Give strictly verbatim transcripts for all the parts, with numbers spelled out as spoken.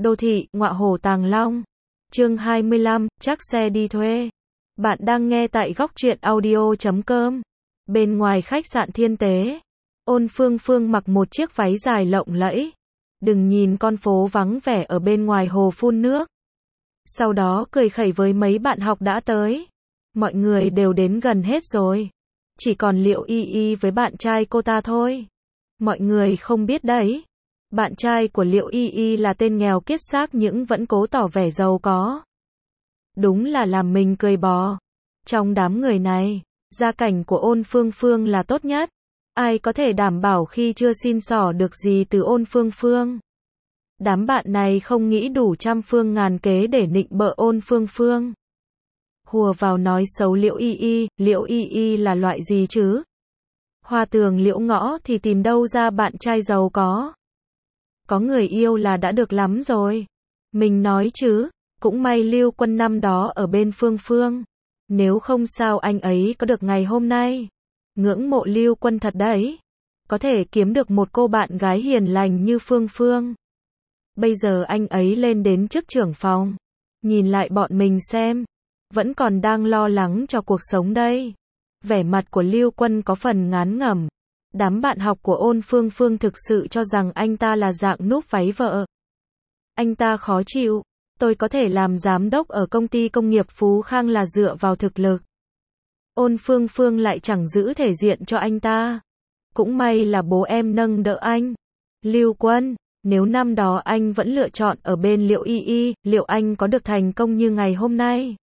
Đô thị, ngọa hổ Tàng Long. Chương hai mươi lăm, chắc xe đi thuê. Bạn đang nghe tại góc truyện audio chấm com. Bên ngoài khách sạn Thiên Tế, Ôn Phương Phương mặc một chiếc váy dài lộng lẫy. Đừng nhìn con phố vắng vẻ ở bên ngoài hồ phun nước. Sau đó cười khẩy với mấy bạn học đã tới. Mọi người đều đến gần hết rồi. Chỉ còn Liệu Y Y với bạn trai cô ta thôi. Mọi người không biết đấy. Bạn trai của Liệu Y Y là tên nghèo kiết xác nhưng vẫn cố tỏ vẻ giàu có. Đúng là làm mình cười bò. Trong đám người này, gia cảnh của Ôn Phương Phương là tốt nhất. Ai có thể đảm bảo khi chưa xin xỏ được gì từ Ôn Phương Phương. Đám bạn này không nghĩ đủ trăm phương ngàn kế để nịnh bợ Ôn Phương Phương. Hùa vào nói xấu Liệu Y Y, Liệu Y Y là loại gì chứ? Hoa tường liễu ngõ thì tìm đâu ra bạn trai giàu có. Có người yêu là đã được lắm rồi. Mình nói chứ, cũng may Lưu Quân năm đó ở bên Phương Phương. Nếu không sao anh ấy có được ngày hôm nay. Ngưỡng mộ Lưu Quân thật đấy. Có thể kiếm được một cô bạn gái hiền lành như Phương Phương. Bây giờ anh ấy lên đến chức trưởng phòng. Nhìn lại bọn mình xem. Vẫn còn đang lo lắng cho cuộc sống đây. Vẻ mặt của Lưu Quân có phần ngán ngẩm. Đám bạn học của Ôn Phương Phương thực sự cho rằng anh ta là dạng núp váy vợ. Anh ta khó chịu. Tôi có thể làm giám đốc ở công ty công nghiệp Phú Khang là dựa vào thực lực. Ôn Phương Phương lại chẳng giữ thể diện cho anh ta. Cũng may là bố em nâng đỡ anh. Lưu Quân, nếu năm đó anh vẫn lựa chọn ở bên Liệu Y Y, liệu anh có được thành công như ngày hôm nay?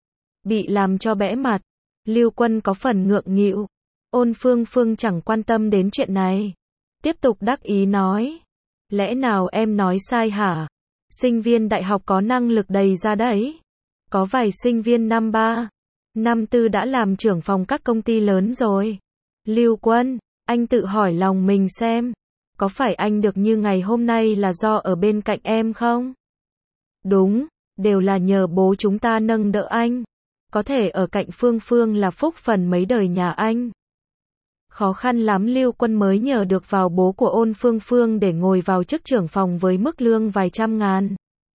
Bị làm cho bẽ mặt. Lưu Quân có phần ngượng nghịu. Ôn Phương Phương chẳng quan tâm đến chuyện này. Tiếp tục đắc ý nói. Lẽ nào em nói sai hả? Sinh viên đại học có năng lực đầy ra đấy. Có vài sinh viên năm ba, năm tư đã làm trưởng phòng các công ty lớn rồi. Lưu Quân, anh tự hỏi lòng mình xem. Có phải anh được như ngày hôm nay là do ở bên cạnh em không? Đúng, đều là nhờ bố chúng ta nâng đỡ anh. Có thể ở cạnh Phương Phương là phúc phần mấy đời nhà anh. Khó khăn lắm Lưu Quân mới nhờ được vào bố của Ôn Phương Phương để ngồi vào chức trưởng phòng với mức lương vài trăm ngàn.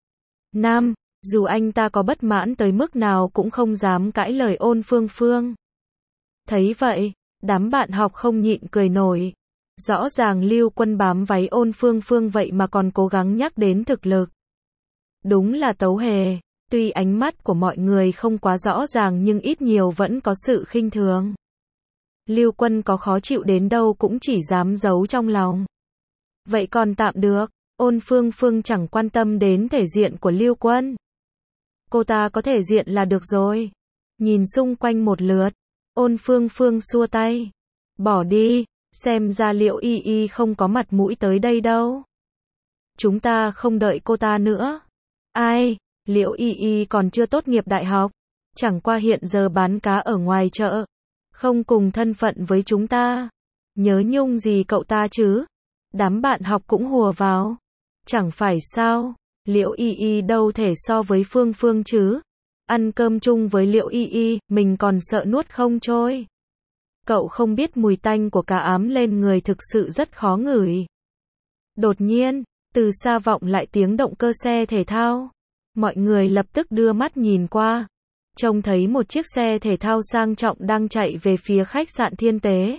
Năm, dù anh ta có bất mãn tới mức nào cũng không dám cãi lời Ôn Phương Phương. Thấy vậy, đám bạn học không nhịn cười nổi. Rõ ràng Lưu Quân bám váy Ôn Phương Phương vậy mà còn cố gắng nhắc đến thực lực. Đúng là tấu hề. Tuy ánh mắt của mọi người không quá rõ ràng nhưng ít nhiều vẫn có sự khinh thường. Lưu Quân có khó chịu đến đâu cũng chỉ dám giấu trong lòng. Vậy còn tạm được, Ôn Phương Phương chẳng quan tâm đến thể diện của Lưu Quân. Cô ta có thể diện là được rồi. Nhìn xung quanh một lượt, Ôn Phương Phương xua tay. Bỏ đi, xem ra Liệu Y Y không có mặt mũi tới đây đâu. Chúng ta không đợi cô ta nữa. Ai, Liệu Y Y còn chưa tốt nghiệp đại học. Chẳng qua hiện giờ bán cá ở ngoài chợ. Không cùng thân phận với chúng ta. Nhớ nhung gì cậu ta chứ? Đám bạn học cũng hùa vào. Chẳng phải sao? Liệu Y Y đâu thể so với Phương Phương chứ? Ăn cơm chung với Liệu Y Y, mình còn sợ nuốt không trôi. Cậu không biết mùi tanh của cá ám lên người thực sự rất khó ngửi. Đột nhiên, từ xa vọng lại tiếng động cơ xe thể thao. Mọi người lập tức đưa mắt nhìn qua. Trông thấy một chiếc xe thể thao sang trọng đang chạy về phía khách sạn Thiên Tế.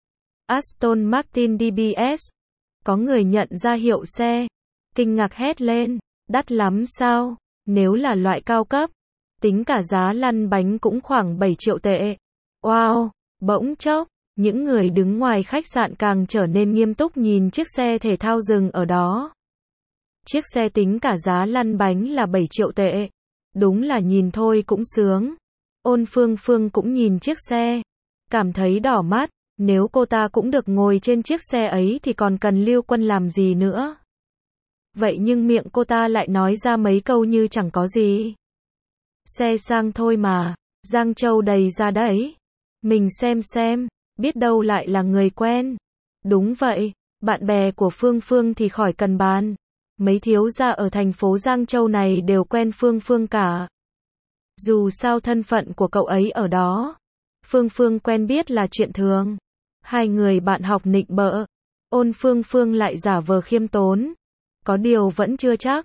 Aston Martin đê bê ét. Có người nhận ra hiệu xe. Kinh ngạc hét lên. Đắt lắm sao? Nếu là loại cao cấp, tính cả giá lăn bánh cũng khoảng bảy triệu tệ. Wow! Bỗng chốc, những người đứng ngoài khách sạn càng trở nên nghiêm túc nhìn chiếc xe thể thao dừng ở đó. Chiếc xe tính cả giá lăn bánh là bảy triệu tệ. Đúng là nhìn thôi cũng sướng. Ôn Phương Phương cũng nhìn chiếc xe. Cảm thấy đỏ mắt. Nếu cô ta cũng được ngồi trên chiếc xe ấy thì còn cần Lưu Quân làm gì nữa. Vậy nhưng miệng cô ta lại nói ra mấy câu như chẳng có gì. Xe sang thôi mà. Giang Châu đầy ra đấy. Mình xem xem. Biết đâu lại là người quen. Đúng vậy. Bạn bè của Phương Phương thì khỏi cần bàn. Mấy thiếu gia ở thành phố Giang Châu này đều quen Phương Phương cả. Dù sao thân phận của cậu ấy ở đó. Phương Phương quen biết là chuyện thường. Hai người bạn học nịnh bợ. Ôn Phương Phương lại giả vờ khiêm tốn. Có điều vẫn chưa chắc.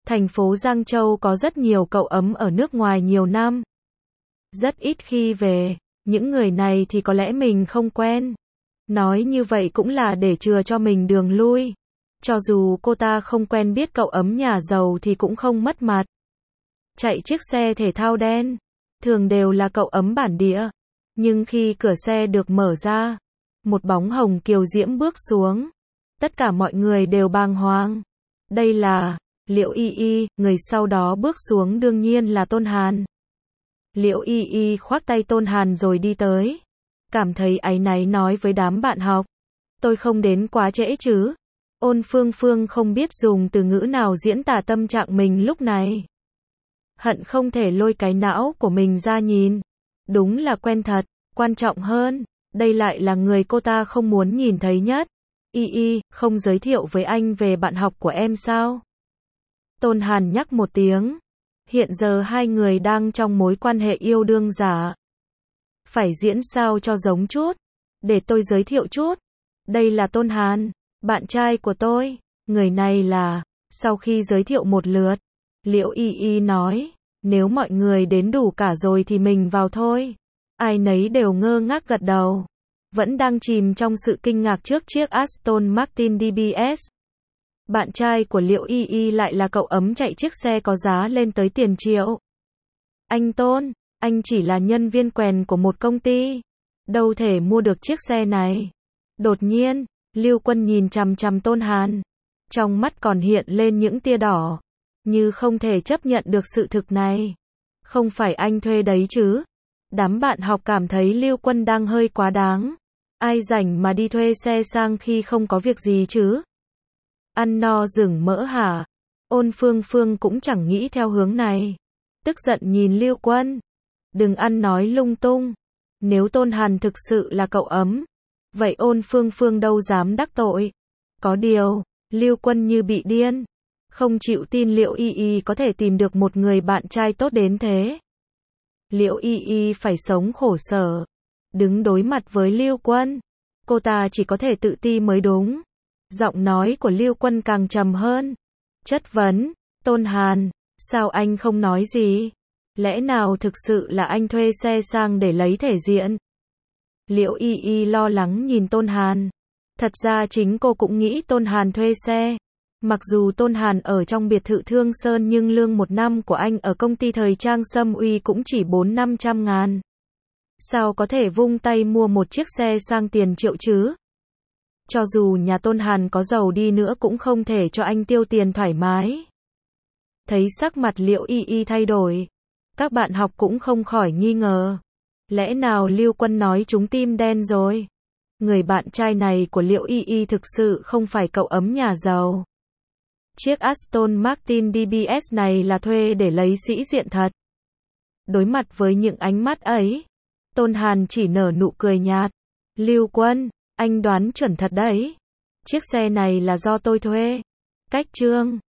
Thành phố Giang Châu có rất nhiều cậu ấm ở nước ngoài nhiều năm. Rất ít khi về, những người này thì có lẽ mình không quen. Nói như vậy cũng là để chừa cho mình đường lui. Cho dù cô ta không quen biết cậu ấm nhà giàu thì cũng không mất mặt. Chạy chiếc xe thể thao đen, thường đều là cậu ấm bản địa. Nhưng khi cửa xe được mở ra, một bóng hồng kiều diễm bước xuống. Tất cả mọi người đều bàng hoàng. Đây là Liễu Y Y, người sau đó bước xuống đương nhiên là Tôn Hàn. Liễu Y Y khoác tay Tôn Hàn rồi đi tới. Cảm thấy áy náy nói với đám bạn học. Tôi không đến quá trễ chứ. Ôn Phương Phương không biết dùng từ ngữ nào diễn tả tâm trạng mình lúc này. Hận không thể lôi cái não của mình ra nhìn. Đúng là quen thật, quan trọng hơn, đây lại là người cô ta không muốn nhìn thấy nhất. Y Y, không giới thiệu với anh về bạn học của em sao? Tôn Hàn nhắc một tiếng. Hiện giờ hai người đang trong mối quan hệ yêu đương giả. Phải diễn sao cho giống chút. Để tôi giới thiệu chút. Đây là Tôn Hàn, bạn trai của tôi. Người này là... Sau khi giới thiệu một lượt, Liễu Y Y nói, nếu mọi người đến đủ cả rồi thì mình vào thôi. Ai nấy đều ngơ ngác gật đầu. Vẫn đang chìm trong sự kinh ngạc trước chiếc Aston Martin đê bê ét. Bạn trai của Liễu Y Y lại là cậu ấm chạy chiếc xe có giá lên tới tiền triệu. Anh Tôn, anh chỉ là nhân viên quèn của một công ty. Đâu thể mua được chiếc xe này. Đột nhiên, Lưu Quân nhìn chằm chằm Tôn Hàn. Trong mắt còn hiện lên những tia đỏ. Như không thể chấp nhận được sự thực này. Không phải anh thuê đấy chứ. Đám bạn học cảm thấy Lưu Quân đang hơi quá đáng. Ai rảnh mà đi thuê xe sang khi không có việc gì chứ? Ăn no rừng mỡ hả? Ôn Phương Phương cũng chẳng nghĩ theo hướng này. Tức giận nhìn Lưu Quân. Đừng ăn nói lung tung. Nếu Tôn Hàn thực sự là cậu ấm, vậy Ôn Phương Phương đâu dám đắc tội. Có điều, Lưu Quân như bị điên. Không chịu tin Liễu Y Y có thể tìm được một người bạn trai tốt đến thế. Liễu Y Y phải sống khổ sở. Đứng đối mặt với Lưu Quân. Cô ta chỉ có thể tự ti mới đúng. Giọng nói của Lưu Quân càng trầm hơn. Chất vấn, Tôn Hàn, sao anh không nói gì? Lẽ nào thực sự là anh thuê xe sang để lấy thể diện? Liễu Y Y lo lắng nhìn Tôn Hàn. Thật ra chính cô cũng nghĩ Tôn Hàn thuê xe. Mặc dù Tôn Hàn ở trong biệt thự Thương Sơn nhưng lương một năm của anh ở công ty thời trang Sâm Uy cũng chỉ bốn năm trăm ngàn. Sao có thể vung tay mua một chiếc xe sang tiền triệu chứ? Cho dù nhà Tôn Hàn có giàu đi nữa cũng không thể cho anh tiêu tiền thoải mái. Thấy sắc mặt Liễu Y Y thay đổi, các bạn học cũng không khỏi nghi ngờ. Lẽ nào Lưu Quân nói chúng tim đen rồi? Người bạn trai này của Liễu Y Y thực sự không phải cậu ấm nhà giàu. Chiếc Aston Martin đê bê ét này là thuê để lấy sĩ diện thật. Đối mặt với những ánh mắt ấy, Tôn Hàn chỉ nở nụ cười nhạt. Lưu Quân, anh đoán chuẩn thật đấy. Chiếc xe này là do tôi thuê. Cách trương.